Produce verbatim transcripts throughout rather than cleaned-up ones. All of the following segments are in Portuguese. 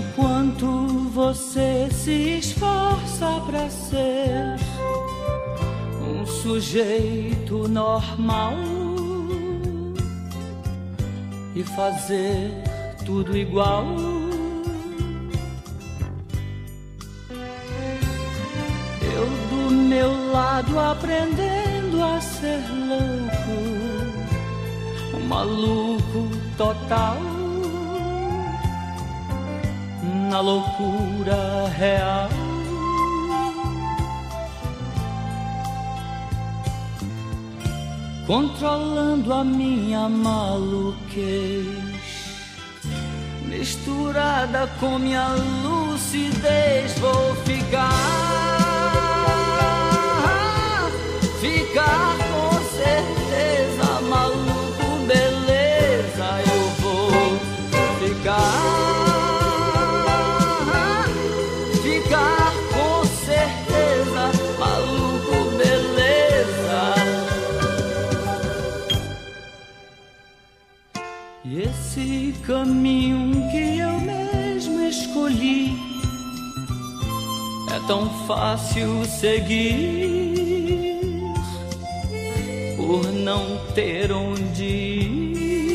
Enquanto você se esforça pra ser um sujeito normal e fazer tudo igual, eu do meu lado aprendendo a ser louco, um maluco total, na loucura real. Controlando a minha maluquez, misturada com minha lucidez, vou ficar, ficar com certeza, maluco, beleza, eu vou ficar. Ficar com certeza, maluco, beleza. E esse caminho que eu mesmo escolhi é tão fácil seguir, por não ter onde ir.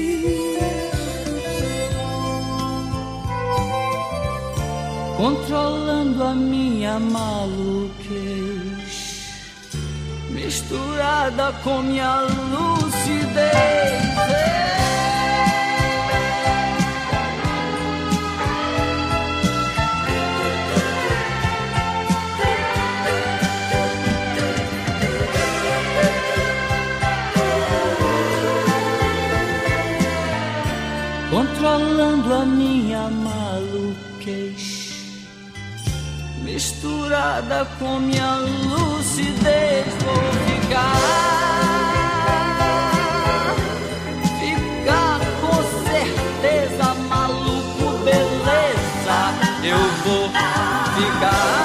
Controlando a minha maluquez, misturada com minha lucidez. Controlando a minha maluquez, misturada com minha lucidez, vou ficar, ficar com certeza, maluco, beleza, eu vou ficar.